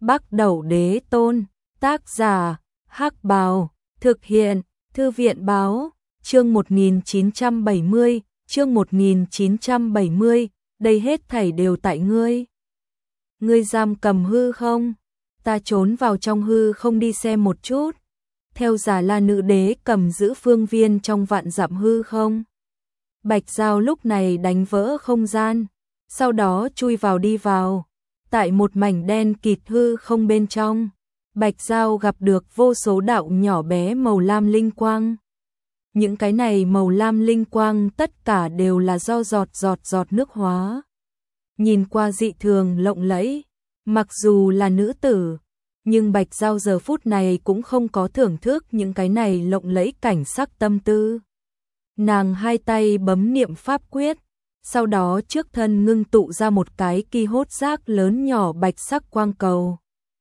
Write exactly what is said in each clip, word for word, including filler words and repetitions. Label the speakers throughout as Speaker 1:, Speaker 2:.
Speaker 1: Bắc Đẩu Đế Tôn, tác giả, Hắc Bào, thực hiện, Thư viện Báo, chương một nghìn chín trăm bảy mươi, chương một nghìn chín trăm bảy mươi, đây hết thảy đều tại ngươi. Ngươi giam cầm hư không? Ta trốn vào trong hư không đi xem một chút. Theo Già La Nữ Đế cầm giữ phương viên trong vạn dặm hư không. Bạch Dao lúc này đánh vỡ không gian, sau đó chui vào đi vào. Tại một mảnh đen kịt hư không bên trong, Bạch Dao gặp được vô số đạo nhỏ bé màu lam linh quang. Những cái này màu lam linh quang tất cả đều là do giọt giọt giọt nước hóa. Nhìn qua dị thường lộng lẫy, mặc dù là nữ tử, nhưng Bạch Dao giờ phút này cũng không có thưởng thức những cái này lộng lẫy cảnh sắc tâm tư. Nàng hai tay bấm niệm pháp quyết, sau đó trước thân ngưng tụ ra một cái ki hốt giác lớn nhỏ bạch sắc quang cầu.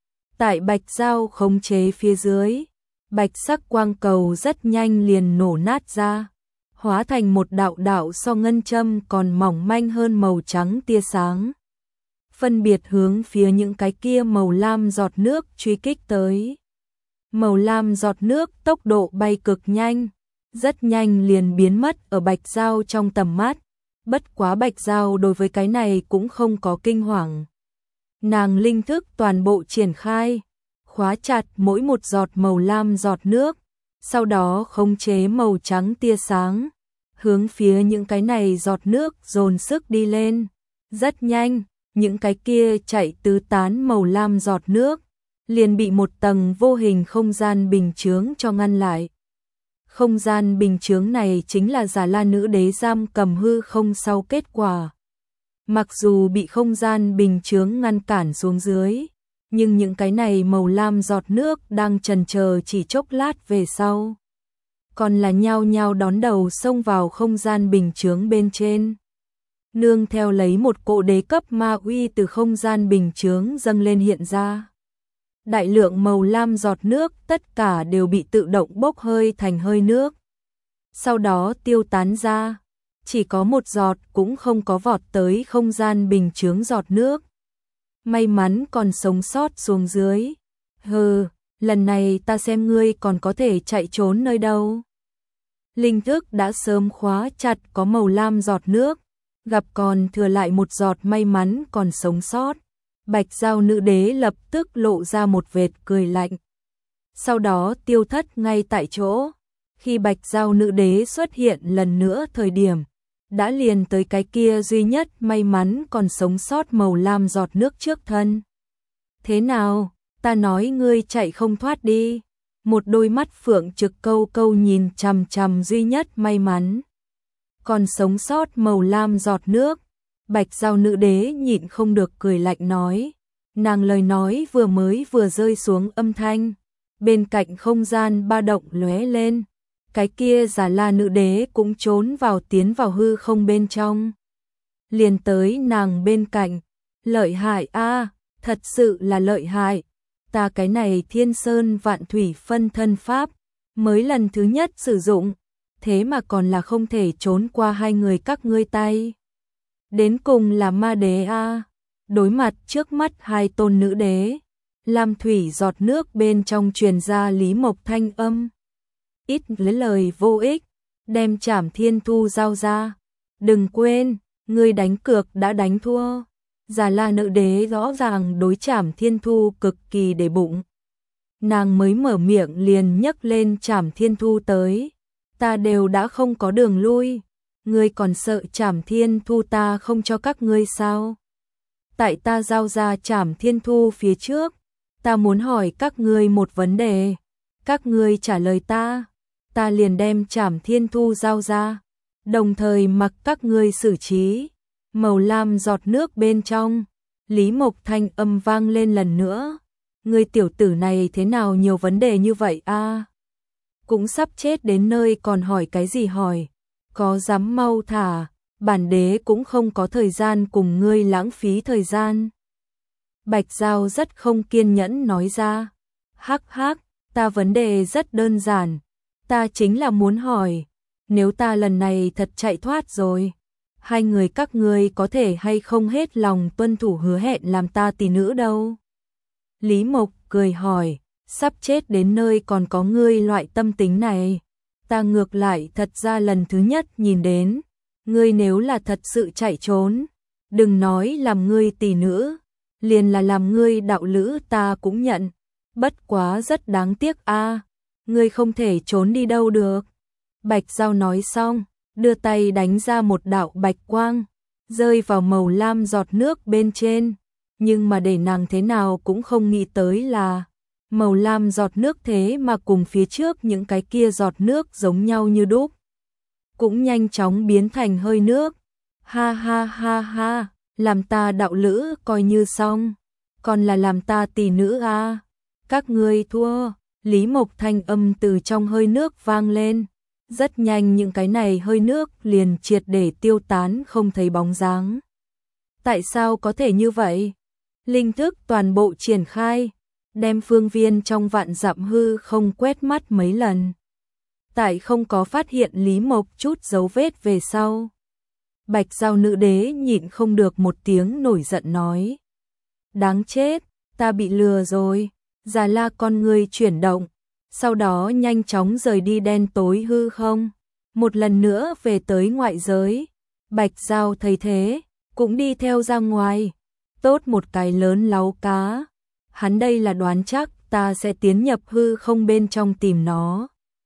Speaker 1: Tại Bạch Dao khống chế phía dưới, bạch sắc quang cầu rất nhanh liền nổ nát ra, hóa thành một đạo đạo so ngân châm còn mỏng manh hơn màu trắng tia sáng. Phân biệt hướng phía những cái kia màu lam giọt nước truy kích tới. Màu lam giọt nước tốc độ bay cực nhanh, rất nhanh liền biến mất ở Bạch Dao trong tầm mắt. Bất quá Bạch Dao đối với cái này cũng không có kinh hoàng. Nàng linh thức toàn bộ triển khai, khóa chặt mỗi một giọt màu lam giọt nước, sau đó khống chế màu trắng tia sáng, hướng phía những cái này giọt nước dồn sức đi lên. Rất nhanh, những cái kia chạy tứ tán màu lam giọt nước, liền bị một tầng vô hình không gian bình chướng cho ngăn lại. Không gian bình chướng này chính là Già La Nữ Đế giam cầm hư không sau kết quả. Mặc dù bị không gian bình chướng ngăn cản xuống dưới, nhưng những cái này màu lam giọt nước đang chần chờ chỉ chốc lát về sau. Còn là nhao nhao đón đầu xông vào không gian bình chướng bên trên. Nương theo lấy một cỗ đế cấp ma uy từ không gian bình chướng dâng lên hiện ra. Đại lượng màu lam giọt nước tất cả đều bị tự động bốc hơi thành hơi nước. Sau đó tiêu tán ra, chỉ có một giọt cũng không có vọt tới không gian bình chướng giọt nước. May mắn còn sống sót xuống dưới. Hừ, lần này ta xem ngươi còn có thể chạy trốn nơi đâu. Linh thức đã sớm khóa chặt có màu lam giọt nước, gặp còn thừa lại một giọt may mắn còn sống sót. Bạch Dao Nữ Đế lập tức lộ ra một vệt cười lạnh. Sau đó tiêu thất ngay tại chỗ. Khi Bạch Dao Nữ Đế xuất hiện lần nữa thời điểm, đã liền tới cái kia duy nhất may mắn còn sống sót màu lam giọt nước trước thân. Thế nào, ta nói ngươi chạy không thoát đi. Một đôi mắt phượng trực câu câu nhìn chằm chằm duy nhất may mắn còn sống sót màu lam giọt nước. Bạch Dao Nữ Đế nhịn không được cười lạnh nói. Nàng lời nói vừa mới vừa rơi xuống âm thanh, bên cạnh không gian ba động lóe lên. Cái kia Già La Nữ Đế cũng trốn vào tiến vào hư không bên trong. Liền tới nàng bên cạnh. Lợi hại a, thật sự là lợi hại. Ta cái này Thiên Sơn Vạn Thủy phân thân pháp, mới lần thứ nhất sử dụng, thế mà còn là không thể trốn qua hai người các ngươi tay. Đến cùng là ma đế a. Đối mặt trước mắt hai tôn nữ đế, lam thủy giọt nước bên trong truyền ra Lý Mộc thanh âm. Ít lấy lời vô ích, đem Trảm Thiên Thu giao ra. Đừng quên, ngươi đánh cược đã đánh thua. Già La Nữ Đế rõ ràng đối Trảm Thiên Thu cực kỳ để bụng. Nàng mới mở miệng liền nhấc lên Trảm Thiên Thu tới. Ta đều đã không có đường lui. Ngươi còn sợ Trảm Thiên Thu ta không cho các ngươi sao? Tại ta giao ra Trảm Thiên Thu phía trước, ta muốn hỏi các ngươi một vấn đề. Các ngươi trả lời ta, ta liền đem Trảm Thiên Thu giao ra, đồng thời mặc các ngươi xử trí. Màu lam giọt nước bên trong, Lý Mộc thanh âm vang lên lần nữa. Ngươi tiểu tử này thế nào nhiều vấn đề như vậy a? À? Cũng sắp chết đến nơi còn hỏi cái gì hỏi? Có dám mau thả, bản đế cũng không có thời gian cùng ngươi lãng phí thời gian. Bạch Dao rất không kiên nhẫn nói ra. Hắc hắc, ta vấn đề rất đơn giản. Ta chính là muốn hỏi, nếu ta lần này thật chạy thoát rồi, hai người các ngươi có thể hay không hết lòng tuân thủ hứa hẹn làm ta tỷ nữ đâu? Lý Mộc cười hỏi, sắp chết đến nơi còn có ngươi loại tâm tính này. Ta ngược lại thật ra lần thứ nhất nhìn đến, ngươi nếu là thật sự chạy trốn, đừng nói làm ngươi tỷ nữ, liền là làm ngươi đạo lữ ta cũng nhận. Bất quá rất đáng tiếc a, ngươi không thể trốn đi đâu được. Bạch Giao nói xong, đưa tay đánh ra một đạo bạch quang, rơi vào màu lam giọt nước bên trên, nhưng mà để nàng thế nào cũng không nghĩ tới là màu lam giọt nước thế mà cùng phía trước những cái kia giọt nước giống nhau như đúc, cũng nhanh chóng biến thành hơi nước. Ha ha ha ha, làm ta đạo lữ coi như xong, còn là làm ta tỷ nữ a. Các ngươi thua. Lý Mộc thanh âm từ trong hơi nước vang lên. Rất nhanh những cái này hơi nước liền triệt để tiêu tán không thấy bóng dáng. Tại sao có thể như vậy? Linh thức toàn bộ triển khai, đem phương viên trong vạn dặm hư không quét mắt mấy lần. Tại không có phát hiện Lý Mộc chút dấu vết về sau. Bạch Giao nữ đế nhịn không được một tiếng nổi giận nói. Đáng chết, ta bị lừa rồi. Già La con người chuyển động, sau đó nhanh chóng rời đi đen tối hư không, một lần nữa về tới ngoại giới. Bạch Giao thấy thế, cũng đi theo ra ngoài. Tốt một cái lớn láu cá. Hắn đây là đoán chắc ta sẽ tiến nhập hư không bên trong tìm nó.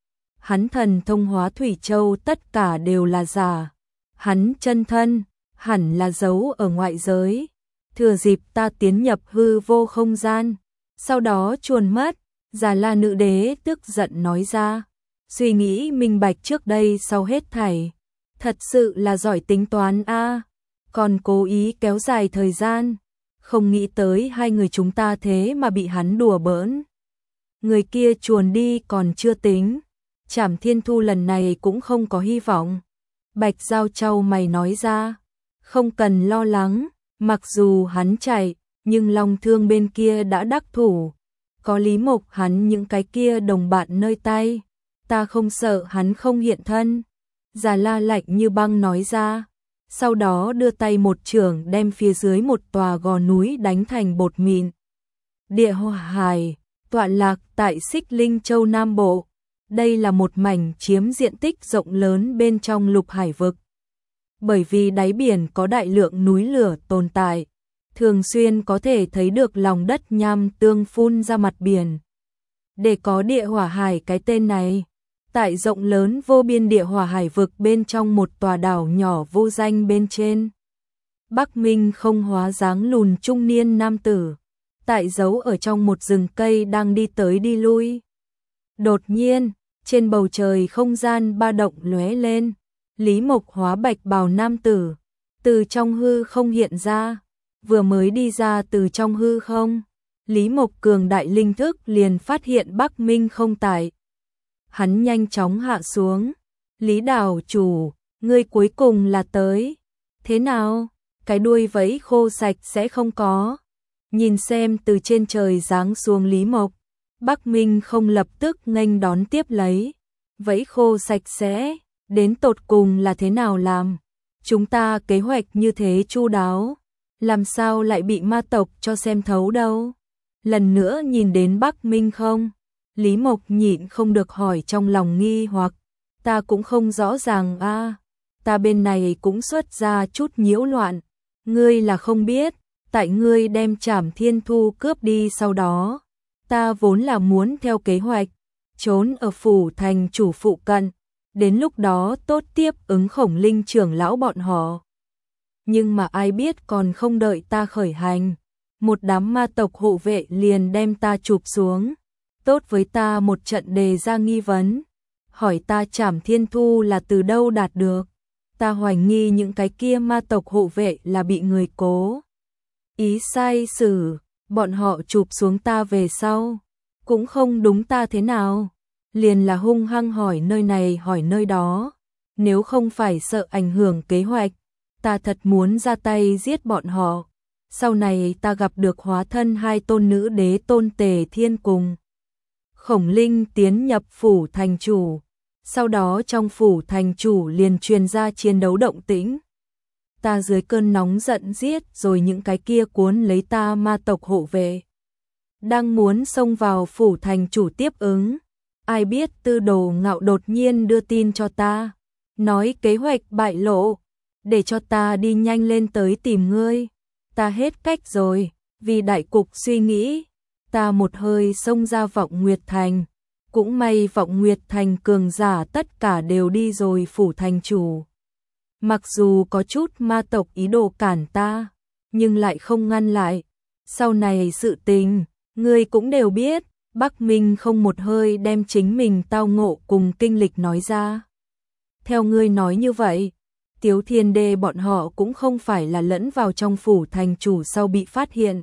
Speaker 1: Hắn thần thông hóa thủy châu tất cả đều là giả. Hắn chân thân, hẳn là giấu ở ngoại giới. Thừa dịp ta tiến nhập hư vô không gian, sau đó chuồn mất. Già La nữ đế tức giận nói ra. Suy nghĩ minh bạch trước đây sau hết thảy. Thật sự là giỏi tính toán a, còn cố ý kéo dài thời gian. Không nghĩ tới hai người chúng ta thế mà bị hắn đùa bỡn. Người kia chuồn đi còn chưa tính, Trảm Thiên Thu lần này cũng không có hy vọng. Bạch Giao trao mày nói ra. Không cần lo lắng, mặc dù hắn chạy, nhưng Long Thương bên kia đã đắc thủ. Có Lý Mộc hắn những cái kia đồng bạn nơi tay, ta không sợ hắn không hiện thân. Già La lạnh như băng nói ra, sau đó đưa tay một chưởng đem phía dưới một tòa gò núi đánh thành bột mịn. Địa Hỏa Hải, tọa lạc tại Xích Linh Châu Nam Bộ. Đây là một mảnh chiếm diện tích rộng lớn bên trong lục hải vực. Bởi vì đáy biển có đại lượng núi lửa tồn tại, thường xuyên có thể thấy được lòng đất nham tương phun ra mặt biển. Để có địa hỏa hải cái tên này, tại rộng lớn vô biên địa hỏa hải vực bên trong một tòa đảo nhỏ vô danh bên trên. Bắc Minh không hóa dáng lùn trung niên nam tử, tại giấu ở trong một rừng cây đang đi tới đi lui. Đột nhiên, trên bầu trời không gian ba động lóe lên, Lý Mộc hóa bạch bào nam tử, từ trong hư không hiện ra. Vừa mới đi ra từ trong hư không, Lý Mộc cường đại linh thức liền phát hiện Bắc Minh không tại. Hắn nhanh chóng hạ xuống. Lý đảo chủ, ngươi cuối cùng là tới. Thế nào? Cái đuôi vẫy khô sạch sẽ không có. Nhìn xem từ trên trời giáng xuống Lý Mộc, Bắc Minh không lập tức nghênh đón tiếp lấy. Vẫy khô sạch sẽ, đến tột cùng là thế nào làm? Chúng ta kế hoạch như thế chu đáo, làm sao lại bị ma tộc cho xem thấu đâu? Lần nữa nhìn đến Bắc Minh không? Lý Mộc nhịn không được hỏi trong lòng nghi hoặc. Ta cũng không rõ ràng a, à, ta bên này cũng xuất ra chút nhiễu loạn. Ngươi là không biết, tại ngươi đem Trảm Thiên Thu cướp đi sau đó, ta vốn là muốn theo kế hoạch, trốn ở phủ thành chủ phụ cận, đến lúc đó tốt tiếp ứng Khổng Linh trưởng lão bọn họ. Nhưng mà ai biết còn không đợi ta khởi hành, một đám ma tộc hộ vệ liền đem ta chụp xuống, tốt với ta một trận đề ra nghi vấn, hỏi ta Trảm Thiên Thu là từ đâu đạt được. Ta hoài nghi những cái kia ma tộc hộ vệ là bị người cố ý sai xử, bọn họ chụp xuống ta về sau, cũng không đúng ta thế nào, liền là hung hăng hỏi nơi này hỏi nơi đó, nếu không phải sợ ảnh hưởng kế hoạch, ta thật muốn ra tay giết bọn họ. Sau này ta gặp được hóa thân hai tôn nữ đế Tôn Tề Thiên cùng Khổng Linh tiến nhập phủ thành chủ, sau đó trong phủ thành chủ liền truyền ra chiến đấu động tĩnh. Ta dưới cơn nóng giận giết rồi những cái kia cuốn lấy ta ma tộc hộ vệ. đang muốn xông vào phủ thành chủ tiếp ứng. Ai biết Tư Đồ Ngạo đột nhiên đưa tin cho ta, nói kế hoạch bại lộ, để cho ta đi nhanh lên tới tìm ngươi. Ta hết cách rồi, vì đại cục suy nghĩ, ta một hơi xông ra Vọng Nguyệt Thành. Cũng may Vọng Nguyệt Thành cường giả tất cả đều đi rồi phủ thành chủ. Mặc dù có chút ma tộc ý đồ cản ta, nhưng lại không ngăn lại. Sau này sự tình, ngươi cũng đều biết, Bắc Minh không một hơi đem chính mình tao ngộ cùng kinh lịch nói ra. Theo ngươi nói như vậy, Tiếu Thiên Đê bọn họ cũng không phải là lẫn vào trong phủ thành chủ sau bị phát hiện,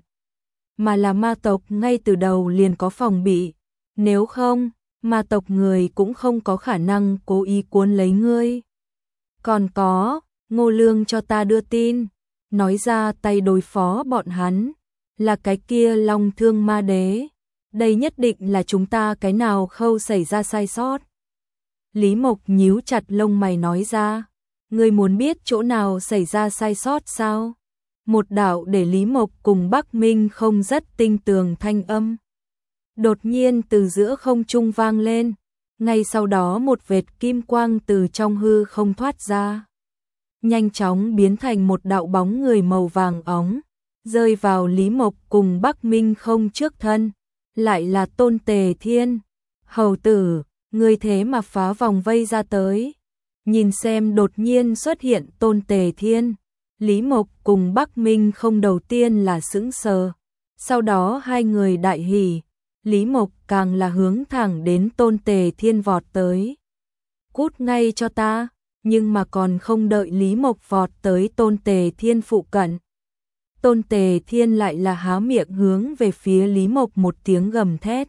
Speaker 1: mà là ma tộc ngay từ đầu liền có phòng bị. Nếu không, ma tộc người cũng không có khả năng cố ý cuốn lấy ngươi. Còn có, Ngô Lương cho ta đưa tin, nói ra tay đối phó bọn hắn, là cái kia Long Thương Ma Đế. Đây nhất định là chúng ta cái nào khâu xảy ra sai sót. Lý Mộc nhíu chặt lông mày nói ra, ngươi muốn biết chỗ nào xảy ra sai sót sao? Một đạo để Lý Mộc cùng Bắc Minh không rất tinh tường thanh âm đột nhiên từ giữa không trung vang lên, ngay sau đó một vệt kim quang từ trong hư không thoát ra, nhanh chóng biến thành một đạo bóng người màu vàng óng, rơi vào Lý Mộc cùng Bắc Minh không trước thân, lại là Tôn Tề Thiên. Hầu tử, ngươi thế mà phá vòng vây ra tới. Nhìn xem đột nhiên xuất hiện Tôn Tề Thiên, Lý Mộc cùng Bắc Minh không đầu tiên là sững sờ, sau đó hai người đại hỉ. Lý Mộc càng là hướng thẳng đến Tôn Tề Thiên vọt tới. Cút ngay cho ta, nhưng mà còn không đợi Lý Mộc vọt tới Tôn Tề Thiên phụ cận. Tôn Tề Thiên lại là há miệng hướng về phía Lý Mộc một tiếng gầm thét.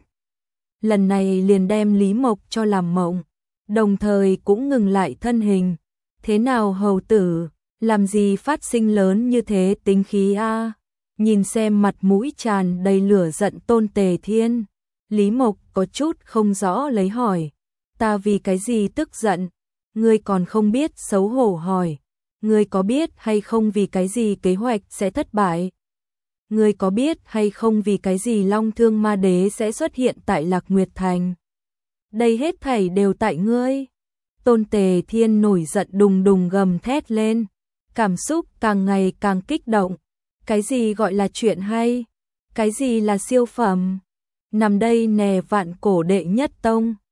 Speaker 1: Lần này liền đem Lý Mộc cho làm mộng, đồng thời cũng ngừng lại thân hình. Thế nào hầu tử, làm gì phát sinh lớn như thế tính khí a? Nhìn xem mặt mũi tràn đầy lửa giận Tôn Tề Thiên, Lý Mộc có chút không rõ lấy hỏi, ta vì cái gì tức giận? Ngươi còn không biết xấu hổ hỏi, ngươi có biết hay không vì cái gì kế hoạch sẽ thất bại? Ngươi có biết hay không vì cái gì Long Thương Ma Đế sẽ xuất hiện tại Lạc Nguyệt Thành? Đây hết thảy đều tại ngươi. Tôn Tề Thiên nổi giận đùng đùng gầm thét lên, cảm xúc càng ngày càng kích động. Cái gì gọi là chuyện hay? Cái gì là siêu phẩm? Nằm đây nè vạn cổ đệ nhất tông,